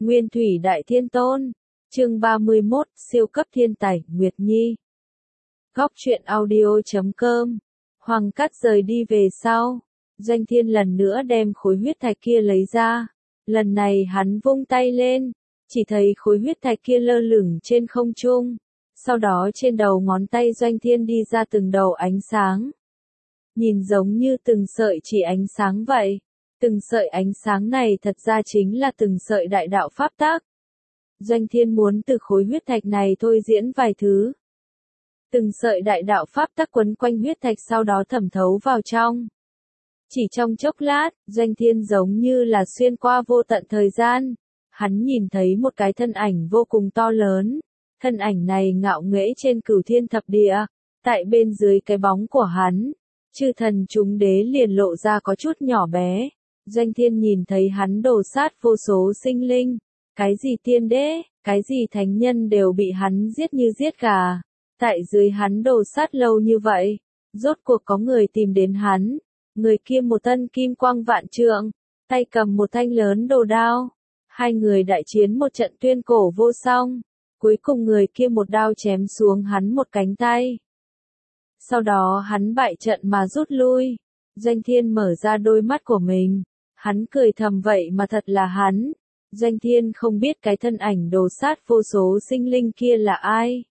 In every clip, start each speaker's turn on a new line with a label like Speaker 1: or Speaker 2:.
Speaker 1: Nguyên Thủy Đại Thiên Tôn. Chương 31, siêu cấp thiên tài, Nguyệt Nhi. Góc truyện audio.com. Hoàng Cát rời đi về sau, Doanh Thiên lần nữa đem khối huyết thạch kia lấy ra. Lần này hắn vung tay lên, chỉ thấy khối huyết thạch kia lơ lửng trên không trung. Sau đó trên đầu ngón tay Doanh Thiên đi ra từng đầu ánh sáng. Nhìn giống như từng sợi chỉ ánh sáng vậy. Từng sợi ánh sáng này thật ra chính là từng sợi đại đạo pháp tắc. Doanh Thiên muốn từ khối huyết thạch này thôi diễn vài thứ. Từng sợi đại đạo pháp tắc quấn quanh huyết thạch sau đó thẩm thấu vào trong. Chỉ trong chốc lát, Doanh Thiên giống như là xuyên qua vô tận thời gian. Hắn nhìn thấy một cái thân ảnh vô cùng to lớn. Thân ảnh này ngạo nghễ trên cửu thiên thập địa. Tại bên dưới cái bóng của hắn, chư thần chúng đế liền lộ ra có chút nhỏ bé. Doanh Thiên nhìn thấy hắn đổ sát vô số sinh linh. Cái gì tiên đế, cái gì thánh nhân đều bị hắn giết như giết gà. Tại dưới hắn đổ sát lâu như vậy, rốt cuộc có người tìm đến hắn. Người kia một thân kim quang vạn trượng, tay cầm một thanh lớn đồ đao. Hai người đại chiến một trận tuyên cổ vô song. Cuối cùng người kia một đao chém xuống hắn một cánh tay. Sau đó hắn bại trận mà rút lui. Doanh Thiên mở ra đôi mắt của mình. Hắn cười thầm vậy mà thật là hắn. Doanh Thiên không biết cái thân ảnh đồ sát vô số sinh linh kia là ai.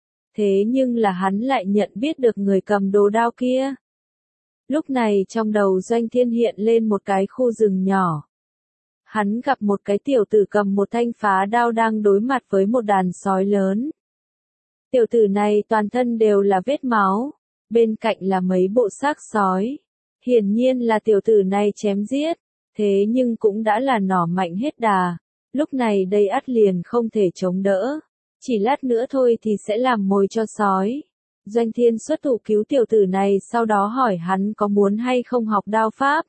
Speaker 1: Thế nhưng là hắn lại nhận biết được người cầm đồ đao kia. Lúc này trong đầu Doanh Thiên hiện lên một cái khu rừng nhỏ. Hắn gặp một cái tiểu tử cầm một thanh phá đao đang đối mặt với một đàn sói lớn. Tiểu tử này toàn thân đều là vết máu, bên cạnh là mấy bộ xác sói. Hiển nhiên là tiểu tử này chém giết, thế nhưng cũng đã là nỏ mạnh hết đà. Lúc này đây ắt liền không thể chống đỡ. Chỉ lát nữa thôi thì sẽ làm mồi cho sói. Doanh Thiên xuất thủ cứu tiểu tử này, sau đó hỏi hắn có muốn hay không học đao pháp.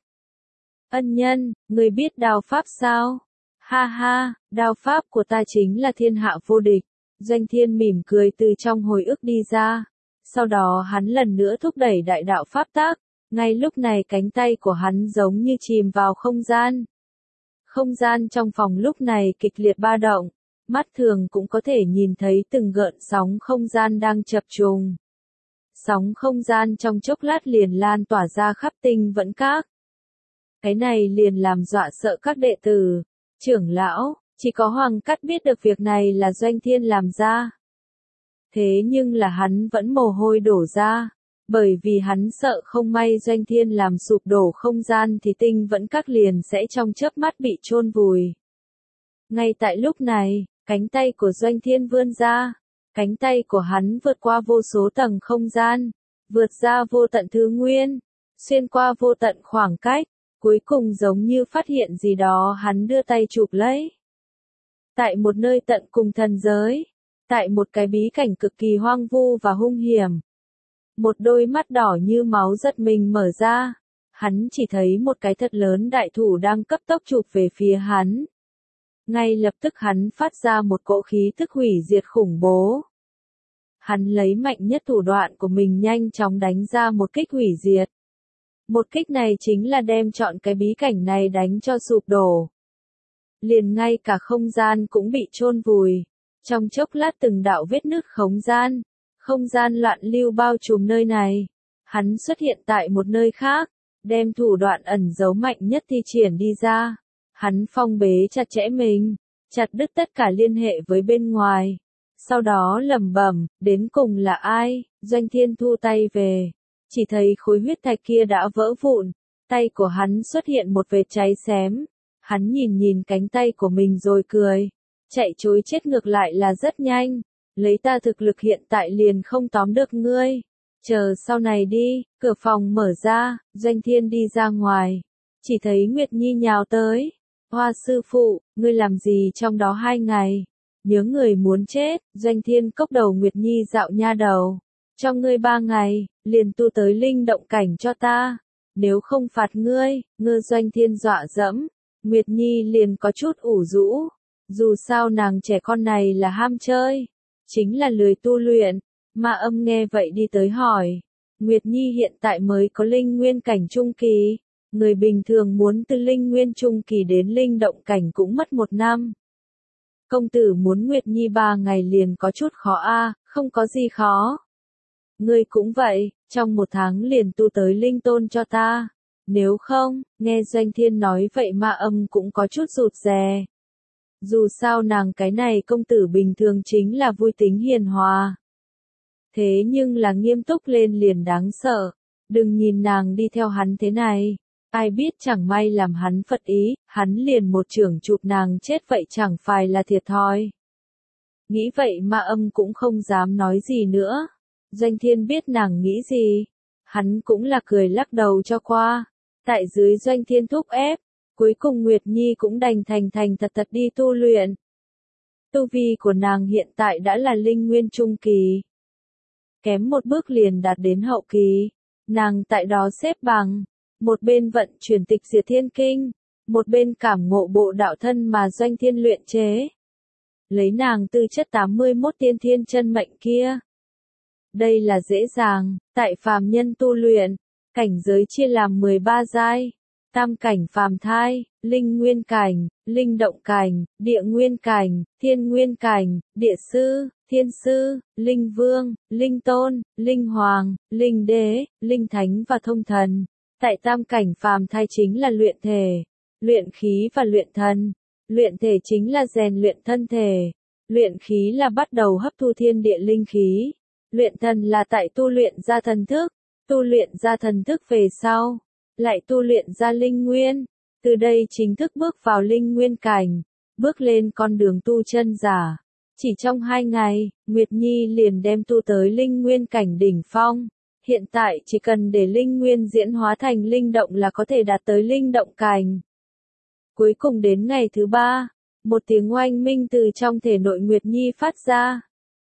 Speaker 1: Ân nhân, người biết đao pháp sao? Ha ha, đao pháp của ta chính là thiên hạ vô địch. Doanh Thiên mỉm cười từ trong hồi ức đi ra. Sau đó hắn lần nữa thúc đẩy đại đạo pháp tắc. Ngay lúc này cánh tay của hắn giống như chìm vào không gian. Không gian trong phòng lúc này kịch liệt ba động. Mắt thường cũng có thể nhìn thấy từng gợn sóng không gian đang chập trùng. Sóng không gian trong chốc lát liền lan tỏa ra khắp tinh vẫn các. Cái này liền làm dọa sợ các đệ tử, trưởng lão, chỉ có Hoàng Cát biết được việc này là Doanh Thiên làm ra. Thế nhưng là hắn vẫn mồ hôi đổ ra, bởi vì hắn sợ không may Doanh Thiên làm sụp đổ không gian thì tinh vẫn các liền sẽ trong chớp mắt bị chôn vùi. Ngay tại lúc này, cánh tay của Doanh Thiên vươn ra, cánh tay của hắn vượt qua vô số tầng không gian, vượt ra vô tận thứ nguyên, xuyên qua vô tận khoảng cách, cuối cùng giống như phát hiện gì đó hắn đưa tay chụp lấy. Tại một nơi tận cùng thần giới, tại một cái bí cảnh cực kỳ hoang vu và hung hiểm, một đôi mắt đỏ như máu giật mình mở ra, hắn chỉ thấy một cái thật lớn đại thủ đang cấp tốc chụp về phía hắn. Ngay lập tức hắn phát ra một cỗ khí tức hủy diệt khủng bố. Hắn lấy mạnh nhất thủ đoạn của mình nhanh chóng đánh ra một kích hủy diệt. Một kích này chính là đem trọn cái bí cảnh này đánh cho sụp đổ. Liền ngay cả không gian cũng bị chôn vùi. Trong chốc lát từng đạo vết nứt không gian loạn lưu bao trùm nơi này. Hắn xuất hiện tại một nơi khác, đem thủ đoạn ẩn giấu mạnh nhất thi triển đi ra. Hắn phong bế chặt chẽ mình, chặt đứt tất cả liên hệ với bên ngoài. Sau đó lẩm bẩm, đến cùng là ai? Doanh Thiên thu tay về, chỉ thấy khối huyết thạch kia đã vỡ vụn, tay của hắn xuất hiện một vệt cháy xém. Hắn nhìn cánh tay của mình rồi cười, chạy trối chết ngược lại là rất nhanh, lấy ta thực lực hiện tại liền không tóm được ngươi. Chờ sau này đi, cửa phòng mở ra, Doanh Thiên đi ra ngoài, chỉ thấy Nguyệt Nhi nhào tới. Hoa sư phụ, ngươi làm gì trong đó 2 ngày? Nhớ người muốn chết. Doanh Thiên cốc đầu Nguyệt Nhi dạo nha đầu. Cho ngươi 3 ngày, liền tu tới linh động cảnh cho ta. Nếu không phạt ngươi, Doanh Thiên dọa dẫm. Nguyệt Nhi liền có chút ủ rũ. Dù sao nàng trẻ con này là ham chơi, chính là lười tu luyện. Ma Âm nghe vậy đi tới hỏi. Nguyệt Nhi hiện tại mới có linh nguyên cảnh trung kỳ. Người bình thường muốn từ linh nguyên trung kỳ đến linh động cảnh cũng mất 1 năm. Công tử muốn Nguyệt Nhi 3 ngày liền có chút khó a, không có gì khó. Ngươi cũng vậy, trong 1 tháng liền tu tới linh tôn cho ta. Nếu không, nghe Doanh Thiên nói vậy Ma Âm cũng có chút rụt rè. Dù sao nàng cái này công tử bình thường chính là vui tính hiền hòa. Thế nhưng là nghiêm túc lên liền đáng sợ. Đừng nhìn nàng đi theo hắn thế này. Ai biết chẳng may làm hắn phật ý, hắn liền một chưởng chụp nàng chết vậy chẳng phải là thiệt thòi. Nghĩ vậy Ma Âm cũng không dám nói gì nữa. Doanh Thiên biết nàng nghĩ gì. Hắn cũng là cười lắc đầu cho qua. Tại dưới Doanh Thiên thúc ép, cuối cùng Nguyệt Nhi cũng đành thành thật đi tu luyện. Tu vi của nàng hiện tại đã là linh nguyên trung kỳ. Kém một bước liền đạt đến hậu kỳ. Nàng tại đó xếp bằng, một bên vận chuyển tịch diệt thiên kinh, một bên cảm ngộ bộ đạo thân mà Doanh Thiên luyện chế. Lấy nàng tư chất 81 tiên thiên chân mệnh kia. Đây là dễ dàng, tại phàm nhân tu luyện, cảnh giới chia làm 13 giai, tam cảnh phàm thai, linh nguyên cảnh, linh động cảnh, địa nguyên cảnh, thiên nguyên cảnh, địa sư, thiên sư, linh vương, linh tôn, linh hoàng, linh đế, linh thánh và thông thần. Tại tam cảnh phàm thai chính là luyện thể, luyện khí và luyện thân. Luyện thể chính là rèn luyện thân thể, luyện khí là bắt đầu hấp thu thiên địa linh khí. Luyện thần là tại tu luyện ra thần thức, tu luyện ra thần thức về sau, lại tu luyện ra linh nguyên, từ đây chính thức bước vào linh nguyên cảnh, bước lên con đường tu chân giả. Chỉ trong 2 ngày, Nguyệt Nhi liền đem tu tới linh nguyên cảnh đỉnh phong, hiện tại chỉ cần để linh nguyên diễn hóa thành linh động là có thể đạt tới linh động cảnh. Cuối cùng đến ngày thứ 3, một tiếng oanh minh từ trong thể nội Nguyệt Nhi phát ra.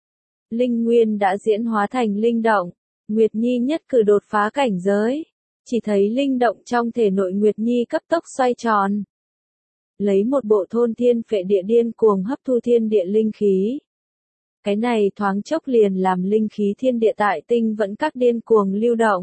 Speaker 1: Linh nguyên đã diễn hóa thành linh động, Nguyệt Nhi nhất cử đột phá cảnh giới, chỉ thấy linh động trong thể nội Nguyệt Nhi cấp tốc xoay tròn. Lấy một bộ thôn thiên phệ địa điên cuồng hấp thu thiên địa linh khí. Cái này thoáng chốc liền làm linh khí thiên địa tại tinh vẫn các điên cuồng lưu động.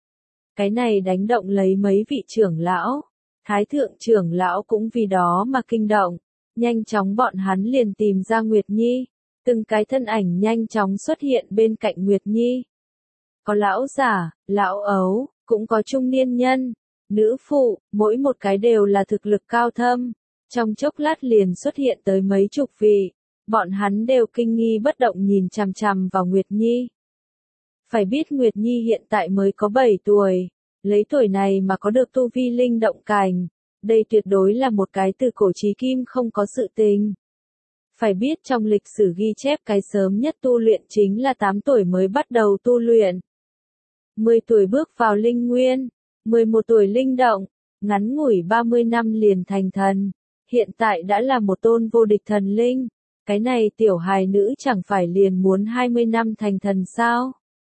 Speaker 1: Cái này đánh động lấy mấy vị trưởng lão, thái thượng trưởng lão cũng vì đó mà kinh động, nhanh chóng bọn hắn liền tìm ra Nguyệt Nhi. Từng cái thân ảnh nhanh chóng xuất hiện bên cạnh Nguyệt Nhi. Có lão giả, lão ấu, cũng có trung niên nhân, nữ phụ, mỗi một cái đều là thực lực cao thâm. Trong chốc lát liền xuất hiện tới mấy chục vị, bọn hắn đều kinh nghi bất động nhìn chằm chằm vào Nguyệt Nhi. Phải biết Nguyệt Nhi hiện tại mới có 7 tuổi, lấy tuổi này mà có được tu vi linh động cảnh, đây tuyệt đối là một cái từ cổ chí kim không có sự tình. Phải biết trong lịch sử ghi chép cái sớm nhất tu luyện chính là 8 tuổi mới bắt đầu tu luyện. 10 tuổi bước vào linh nguyên, 11 tuổi linh động, ngắn ngủi 30 năm liền thành thần. Hiện tại đã là một tôn vô địch thần linh, cái này tiểu hài nữ chẳng phải liền muốn 20 năm thành thần sao?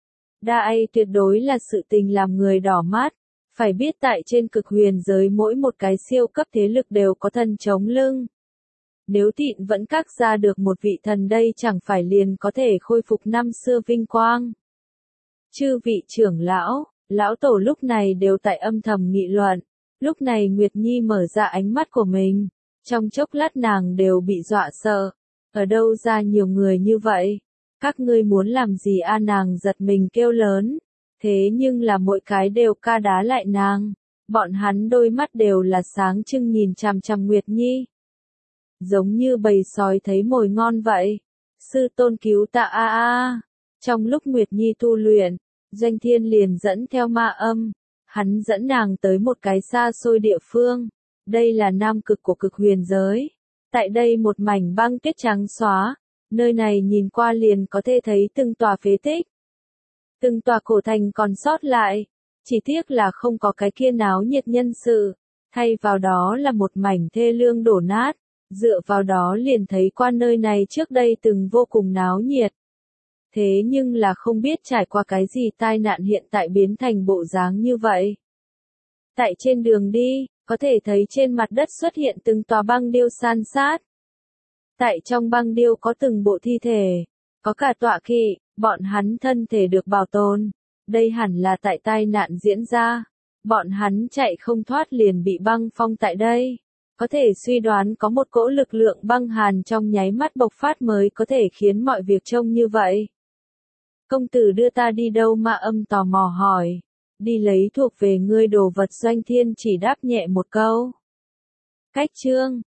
Speaker 1: Đây tuyệt đối là sự tình làm người đỏ mắt. Phải biết tại trên cực huyền giới mỗi một cái siêu cấp thế lực đều có thần chống lưng. Nếu Thịnh vẫn các ra được một vị thần đây chẳng phải liền có thể khôi phục năm xưa vinh quang. Chư vị trưởng lão, lão tổ lúc này đều tại âm thầm nghị luận. Lúc này Nguyệt Nhi mở ra ánh mắt của mình. Trong chốc lát nàng đều bị dọa sợ. Ở đâu ra nhiều người như vậy? Các ngươi muốn làm gì a? Nàng giật mình kêu lớn. Thế nhưng là mỗi cái đều ca đá lại nàng. Bọn hắn đôi mắt đều là sáng trưng nhìn chằm chằm Nguyệt Nhi. Giống như bầy sói thấy mồi ngon vậy. Sư tôn cứu ta a a. Trong lúc Nguyệt Nhi tu luyện, Doanh Thiên liền dẫn theo Ma Âm. Hắn dẫn nàng tới một cái xa xôi địa phương. Đây là nam cực của cực huyền giới. Tại đây một mảnh băng tuyết trắng xóa. Nơi này nhìn qua liền có thể thấy từng tòa phế tích. Từng tòa cổ thành còn sót lại. Chỉ tiếc là không có cái kia náo nhiệt nhân sự. Thay vào đó là một mảnh thê lương đổ nát. Dựa vào đó liền thấy qua nơi này trước đây từng vô cùng náo nhiệt. Thế nhưng là không biết trải qua cái gì tai nạn hiện tại biến thành bộ dáng như vậy. Tại trên đường đi, có thể thấy trên mặt đất xuất hiện từng tòa băng điêu san sát. Tại trong băng điêu có từng bộ thi thể, có cả tọa kỵ, bọn hắn thân thể được bảo tồn. Đây hẳn là tại tai nạn diễn ra. Bọn hắn chạy không thoát liền bị băng phong tại đây. Có thể suy đoán có một cỗ lực lượng băng hàn trong nháy mắt bộc phát mới có thể khiến mọi việc trông như vậy. Công tử đưa ta đi đâu? Ma Âm tò mò hỏi. Đi lấy thuộc về ngươi đồ vật. Doanh Thiên chỉ đáp nhẹ một câu. Cách chương